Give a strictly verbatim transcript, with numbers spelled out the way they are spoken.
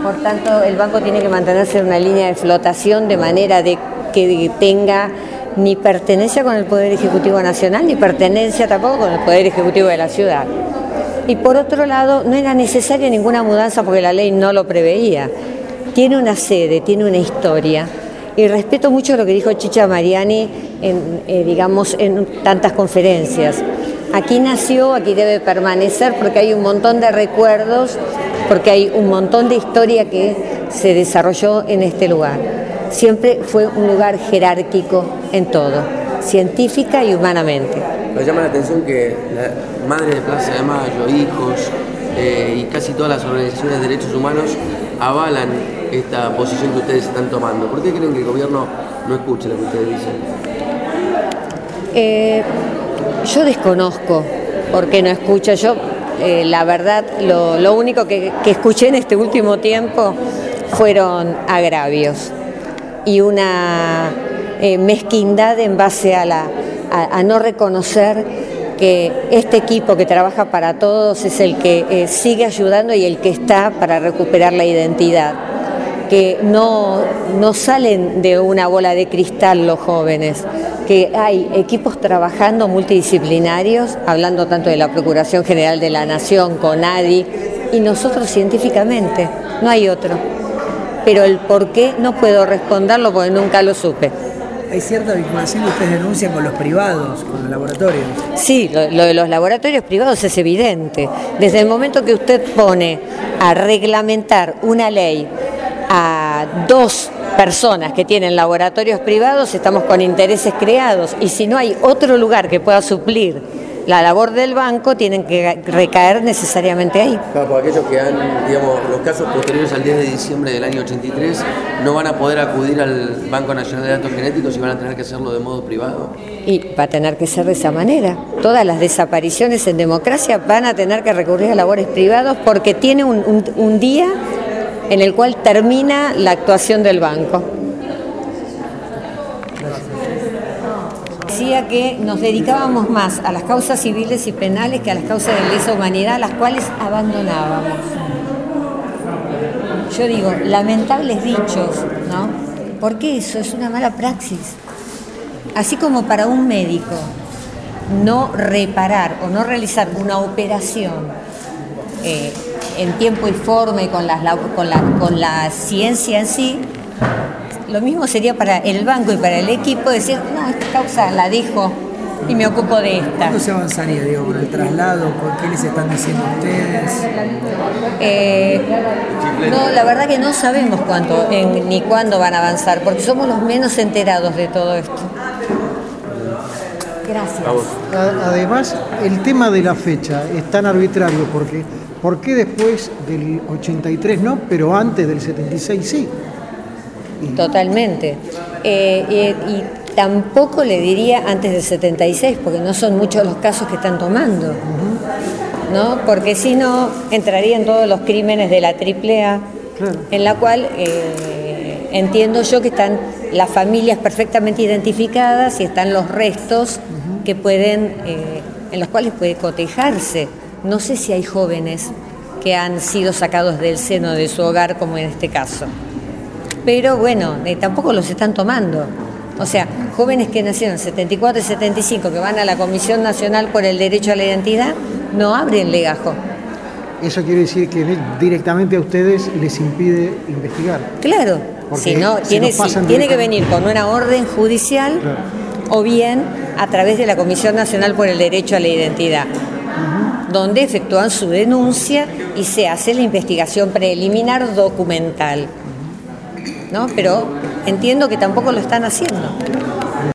Por tanto, el banco tiene que mantenerse en una línea de flotación de manera de que tenga ni pertenencia con el Poder Ejecutivo Nacional, ni pertenencia tampoco con el Poder Ejecutivo de la ciudad. Y por otro lado, no era necesaria ninguna mudanza porque la ley no lo preveía. Tiene una sede, tiene una historia. Y respeto mucho lo que dijo Chicha Mariani en, eh, digamos, en tantas conferencias. Aquí nació, aquí debe permanecer porque hay un montón de recuerdos, porque hay un montón de historia que se desarrolló en este lugar. Siempre fue un lugar jerárquico en todo, científica y humanamente. Nos llama la atención que la Madre de Plaza de Mayo, Hijos eh, y casi todas las organizaciones de derechos humanos avalan esta posición que ustedes están tomando. ¿Por qué creen que el gobierno no escucha lo que ustedes dicen? Eh, yo desconozco por qué no escucha. Yo, eh, la verdad, lo, lo único que, que escuché en este último tiempo fueron agravios y una eh, mezquindad en base a, la, a, a no reconocer que este equipo que trabaja para todos es el que eh, sigue ayudando y el que está para recuperar la identidad, que no, no salen de una bola de cristal los jóvenes, que hay equipos trabajando multidisciplinarios, hablando tanto de la Procuración General de la Nación, CONADI, y nosotros científicamente, no hay otro. Pero el por qué no puedo responderlo porque nunca lo supe. ¿Hay cierta vinculación que ustedes denuncian con los privados, con los laboratorios? Sí, lo, lo de los laboratorios privados es evidente. Desde el momento que usted pone a reglamentar una ley a dos personas que tienen laboratorios privados, estamos con intereses creados. Y si no hay otro lugar que pueda suplir la labor del banco, tienen que recaer necesariamente ahí. Claro, por aquellos que han, digamos, los casos posteriores al diez de diciembre del año ochenta y tres, no van a poder acudir al Banco Nacional de Datos Genéticos y van a tener que hacerlo de modo privado. Y va a tener que ser de esa manera. Todas las desapariciones en democracia van a tener que recurrir a labores privados porque tiene un, un, un día en el cual termina la actuación del banco. Decía que nos dedicábamos más a las causas civiles y penales que a las causas de lesa humanidad, las cuales abandonábamos. Yo digo, lamentables dichos, ¿no? Porque eso es una mala praxis. Así como para un médico no reparar o no realizar una operación eh, en tiempo y forma y con, las, con, la, con la ciencia en sí, lo mismo sería para el banco y para el equipo decir, no, esta causa la dejo y me ocupo de esta. ¿Cuándo se avanzaría, digo, con el traslado? ¿Por qué les están diciendo ustedes? Eh, no, la verdad que no sabemos cuánto en, ni cuándo van a avanzar, porque somos los menos enterados de todo esto. Gracias. Además, el tema de la fecha es tan arbitrario, porque ¿por qué después del ochenta y tres no, pero antes del setenta y seis sí? Totalmente. Eh, eh, y tampoco le diría antes del setenta y seis, porque no son muchos los casos que están tomando, ¿no? Porque si no, entrarían todos los crímenes de la triple A, claro. En la cual eh, entiendo yo que están las familias perfectamente identificadas y están los restos uh-huh. que pueden, eh, en los cuales puede cotejarse. No sé si hay jóvenes que han sido sacados del seno de su hogar, como en este caso. Pero bueno, eh, tampoco los están tomando. O sea, jóvenes que nacieron en setenta y cuatro y setenta y cinco, que van a la Comisión Nacional por el Derecho a la Identidad, no abren legajo. Eso quiere decir que directamente a ustedes les impide investigar. Claro, si no, si tiene, si, tiene que venir con una orden judicial, claro. O bien a través de la Comisión Nacional por el Derecho a la Identidad, uh-huh. donde efectúan su denuncia y se hace la investigación preliminar documental. ¿No? Pero entiendo que tampoco lo están haciendo.